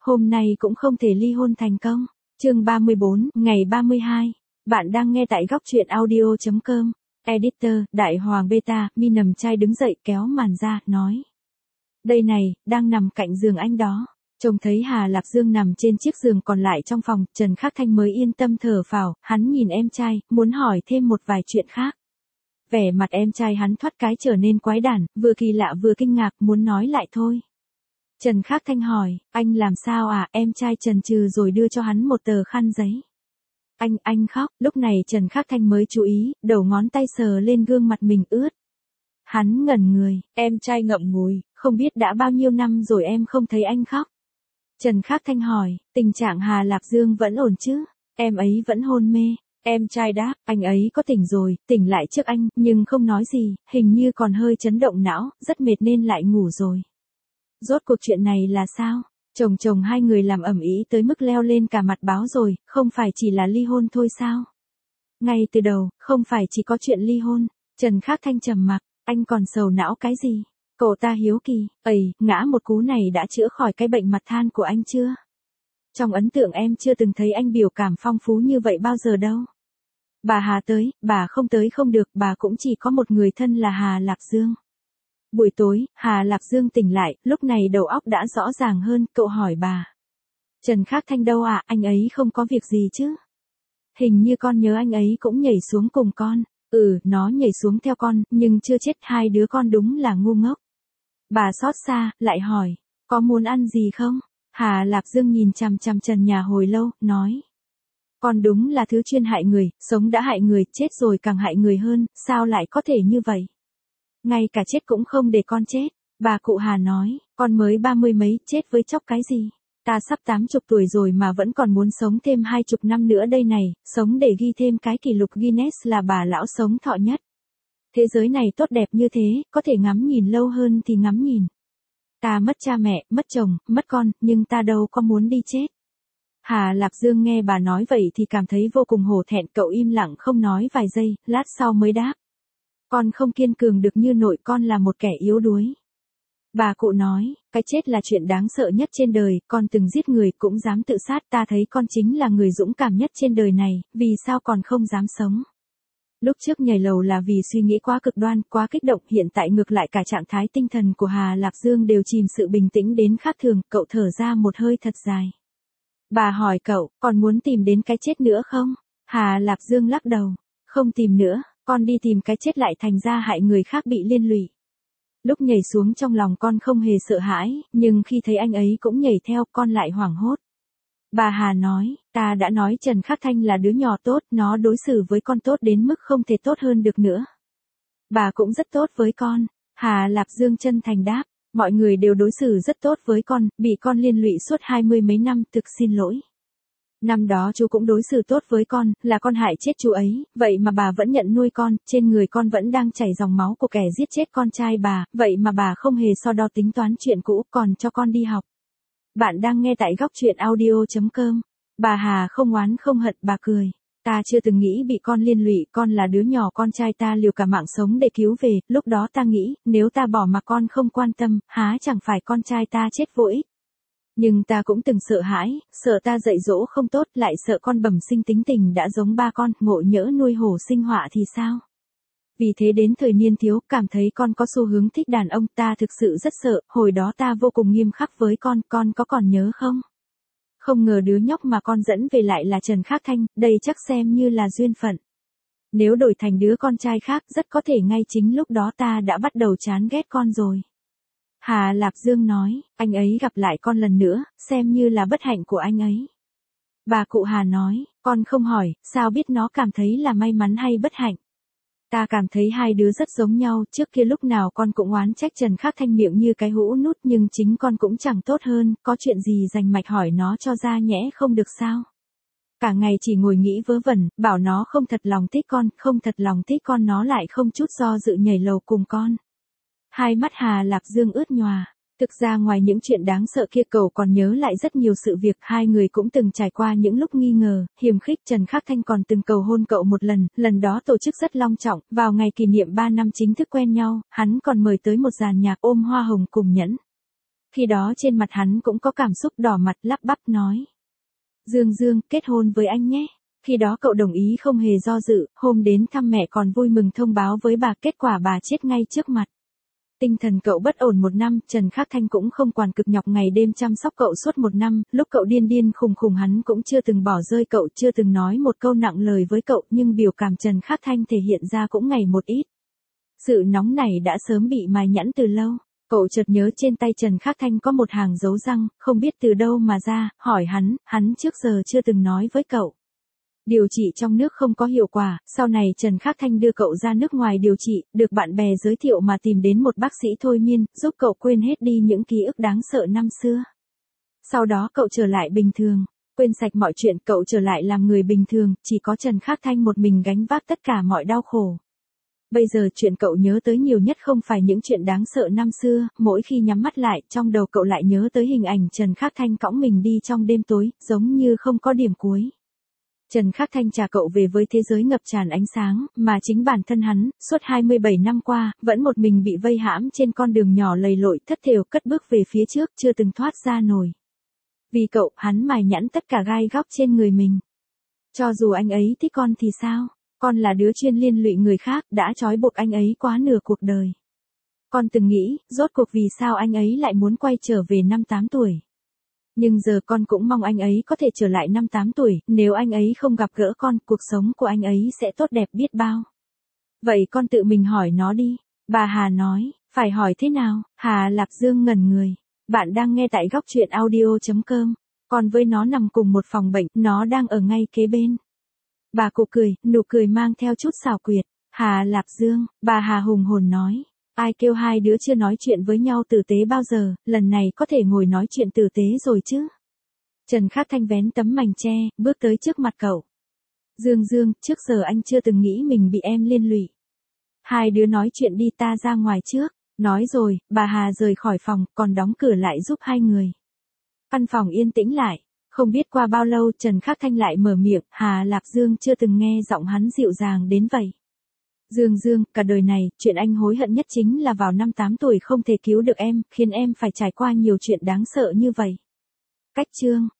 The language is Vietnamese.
hôm nay cũng không thể ly hôn thành công. Chương 34, ngày 32. Bạn đang nghe tại góc truyện audio.com. Editor, Đại Hoàng Beta, Mi nằm chai đứng dậy kéo màn ra, nói. Đây này, đang nằm cạnh giường anh đó. Trông thấy Hà Lạc Dương nằm trên chiếc giường còn lại trong phòng, Trần Khắc Thanh mới yên tâm thở phào, hắn nhìn em trai, muốn hỏi thêm một vài chuyện khác. Vẻ mặt em trai hắn thoát cái trở nên quái đản, vừa kỳ lạ vừa kinh ngạc, muốn nói lại thôi. Trần Khắc Thanh hỏi, anh làm sao à, em trai chần chừ rồi đưa cho hắn một tờ khăn giấy. Anh khóc, lúc này Trần Khắc Thanh mới chú ý, đầu ngón tay sờ lên gương mặt mình ướt. Hắn ngẩn người, em trai ngậm ngùi, không biết đã bao nhiêu năm rồi em không thấy anh khóc. Trần Khắc Thanh hỏi, tình trạng Hà Lạc Dương vẫn ổn chứ, em ấy vẫn hôn mê. Em trai đáp, anh ấy có tỉnh rồi, tỉnh lại trước anh, nhưng không nói gì, hình như còn hơi chấn động não, rất mệt nên lại ngủ rồi. Rốt cuộc chuyện này là sao? Chồng hai người làm ầm ĩ tới mức leo lên cả mặt báo rồi, không phải chỉ là ly hôn thôi sao? Ngay từ đầu, không phải chỉ có chuyện ly hôn. Trần Khắc Thanh trầm mặc, anh còn sầu não cái gì? Cậu ta hiếu kỳ, ngã một cú này đã chữa khỏi cái bệnh mặt than của anh chưa? Trong ấn tượng em chưa từng thấy anh biểu cảm phong phú như vậy bao giờ đâu. Bà Hà tới, bà không tới không được, bà cũng chỉ có một người thân là Hà Lạc Dương. Buổi tối, Hà Lạc Dương tỉnh lại, lúc này đầu óc đã rõ ràng hơn, cậu hỏi bà. Trần Khắc Thanh đâu à, anh ấy không có việc gì chứ? Hình như con nhớ anh ấy cũng nhảy xuống cùng con. Nó nhảy xuống theo con, nhưng chưa chết, hai đứa con đúng là ngu ngốc. Bà xót xa, lại hỏi, có muốn ăn gì không? Hà Lạc Dương nhìn chằm chằm trần nhà hồi lâu, nói. Con đúng là thứ chuyên hại người, sống đã hại người, chết rồi càng hại người hơn, sao lại có thể như vậy? Ngay cả chết cũng không để con chết. Bà cụ Hà nói, con mới 30 mấy, chết với chóc cái gì? Ta sắp 80 tuổi rồi mà vẫn còn muốn sống thêm 20 năm nữa đây này, sống để ghi thêm cái kỷ lục Guinness là bà lão sống thọ nhất. Thế giới này tốt đẹp như thế, có thể ngắm nhìn lâu hơn thì ngắm nhìn. Ta mất cha mẹ, mất chồng, mất con, nhưng ta đâu có muốn đi chết. Hà Lạc Dương nghe bà nói vậy thì cảm thấy vô cùng hổ thẹn, cậu im lặng không nói vài giây, lát sau mới đáp. Con không kiên cường được như nội, con là một kẻ yếu đuối. Bà cụ nói, cái chết là chuyện đáng sợ nhất trên đời, con từng giết người cũng dám tự sát, ta thấy con chính là người dũng cảm nhất trên đời này, vì sao còn không dám sống? Lúc trước nhảy lầu là vì suy nghĩ quá cực đoan, quá kích động, hiện tại ngược lại cả trạng thái tinh thần của Hà Lạc Dương đều chìm sự bình tĩnh đến khác thường, cậu thở ra một hơi thật dài. Bà hỏi cậu, còn muốn tìm đến cái chết nữa không? Hà Lạc Dương lắc đầu, không tìm nữa, con đi tìm cái chết lại thành ra hại người khác bị liên lụy. Lúc nhảy xuống trong lòng con không hề sợ hãi, nhưng khi thấy anh ấy cũng nhảy theo, con lại hoảng hốt. Bà Hà nói, ta đã nói Trần Khắc Thanh là đứa nhỏ tốt, nó đối xử với con tốt đến mức không thể tốt hơn được nữa. Bà cũng rất tốt với con. Hà Lạc Dương chân thành đáp, mọi người đều đối xử rất tốt với con, bị con liên lụy suốt 20 mấy năm, thực xin lỗi. Năm đó chú cũng đối xử tốt với con, là con hại chết chú ấy, vậy mà bà vẫn nhận nuôi con, trên người con vẫn đang chảy dòng máu của kẻ giết chết con trai bà, vậy mà bà không hề so đo tính toán chuyện cũ, còn cho con đi học. Bạn đang nghe tại góc truyện audio.com. Bà Hà không oán không hận, bà cười. Ta chưa từng nghĩ bị con liên lụy, con là đứa nhỏ con trai ta liều cả mạng sống để cứu về, lúc đó ta nghĩ, nếu ta bỏ mà con không quan tâm, há chẳng phải con trai ta chết vô ích. Nhưng ta cũng từng sợ hãi, sợ ta dạy dỗ không tốt, lại sợ con bẩm sinh tính tình đã giống ba con, ngộ nhỡ nuôi hổ sinh họa thì sao? Vì thế đến thời niên thiếu, cảm thấy con có xu hướng thích đàn ông, ta thực sự rất sợ, hồi đó ta vô cùng nghiêm khắc với con có còn nhớ không? Không ngờ đứa nhóc mà con dẫn về lại là Trần Khắc Thanh, đây chắc xem như là duyên phận. Nếu đổi thành đứa con trai khác, rất có thể ngay chính lúc đó ta đã bắt đầu chán ghét con rồi. Hà Lạc Dương nói, anh ấy gặp lại con lần nữa, xem như là bất hạnh của anh ấy. Bà cụ Hà nói, con không hỏi, sao biết nó cảm thấy là may mắn hay bất hạnh. Ta cảm thấy hai đứa rất giống nhau, trước kia lúc nào con cũng oán trách Trần Khắc Thanh miệng như cái hũ nút, nhưng chính con cũng chẳng tốt hơn, có chuyện gì rành mạch hỏi nó cho ra nhẽ không được sao. Cả ngày chỉ ngồi nghĩ vớ vẩn, bảo nó không thật lòng thích con, không thật lòng thích con, nó lại không chút do dự nhảy lầu cùng con. Hai mắt Hà Lạc Dương ướt nhòa. Thực ra ngoài những chuyện đáng sợ kia, cậu còn nhớ lại rất nhiều sự việc, hai người cũng từng trải qua những lúc nghi ngờ, hiềm khích. Trần Khắc Thanh còn từng cầu hôn cậu một lần đó tổ chức rất long trọng, vào ngày kỷ niệm 3 năm chính thức quen nhau, hắn còn mời tới một dàn nhạc ôm hoa hồng cùng nhẫn. Khi đó trên mặt hắn cũng có cảm xúc đỏ mặt lắp bắp nói. Dương Dương, kết hôn với anh nhé. Khi đó cậu đồng ý không hề do dự, hôm đến thăm mẹ còn vui mừng thông báo với bà kết quả bà chết ngay trước mặt. Tinh thần cậu bất ổn 1 năm, Trần Khắc Thanh cũng không quản cực nhọc ngày đêm chăm sóc cậu suốt 1 năm, lúc cậu điên điên khùng khùng hắn cũng chưa từng bỏ rơi cậu, chưa từng nói một câu nặng lời với cậu, nhưng biểu cảm Trần Khắc Thanh thể hiện ra cũng ngày một ít. Sự nóng này đã sớm bị mài nhẵn từ lâu. Cậu chợt nhớ trên tay Trần Khắc Thanh có một hàng dấu răng, không biết từ đâu mà ra, hỏi hắn trước giờ chưa từng nói với cậu. Điều trị trong nước không có hiệu quả, sau này Trần Khắc Thanh đưa cậu ra nước ngoài điều trị, được bạn bè giới thiệu mà tìm đến một bác sĩ thôi miên, giúp cậu quên hết đi những ký ức đáng sợ năm xưa. Sau đó cậu trở lại bình thường, quên sạch mọi chuyện, cậu trở lại làm người bình thường, chỉ có Trần Khắc Thanh một mình gánh vác tất cả mọi đau khổ. Bây giờ chuyện cậu nhớ tới nhiều nhất không phải những chuyện đáng sợ năm xưa, mỗi khi nhắm mắt lại, trong đầu cậu lại nhớ tới hình ảnh Trần Khắc Thanh cõng mình đi trong đêm tối, giống như không có điểm cuối. Trần Khắc Thanh trả cậu về với thế giới ngập tràn ánh sáng, mà chính bản thân hắn, suốt 27 năm qua, vẫn một mình bị vây hãm trên con đường nhỏ lầy lội thất thểu cất bước về phía trước, chưa từng thoát ra nổi. Vì cậu, hắn mài nhẵn tất cả gai góc trên người mình. Cho dù anh ấy thích con thì sao? Con là đứa chuyên liên lụy người khác, đã trói buộc anh ấy quá nửa cuộc đời. Con từng nghĩ, rốt cuộc vì sao anh ấy lại muốn quay trở về năm 8 tuổi. Nhưng giờ con cũng mong anh ấy có thể trở lại năm 8 tuổi, nếu anh ấy không gặp gỡ con, cuộc sống của anh ấy sẽ tốt đẹp biết bao. Vậy con tự mình hỏi nó đi. Bà Hà nói, phải hỏi thế nào? Hà Lạc Dương ngẩn người. Bạn đang nghe tại góc truyện audio.com. Con với nó nằm cùng một phòng bệnh, nó đang ở ngay kế bên. Bà cụ cười, nụ cười mang theo chút xảo quyệt. Hà Lạc Dương, bà Hà hùng hồn nói. Ai kêu hai đứa chưa nói chuyện với nhau tử tế bao giờ, lần này có thể ngồi nói chuyện tử tế rồi chứ. Trần Khắc Thanh vén tấm mành tre, bước tới trước mặt cậu. Dương Dương, trước giờ anh chưa từng nghĩ mình bị em liên lụy. Hai đứa nói chuyện đi, ta ra ngoài trước. Nói rồi, bà Hà rời khỏi phòng, còn đóng cửa lại giúp hai người. Căn phòng yên tĩnh lại. Không biết qua bao lâu Trần Khắc Thanh lại mở miệng, Hà Lạc Dương chưa từng nghe giọng hắn dịu dàng đến vậy. Dương Dương, cả đời này, chuyện anh hối hận nhất chính là vào năm 8 tuổi không thể cứu được em, khiến em phải trải qua nhiều chuyện đáng sợ như vậy. Cách chương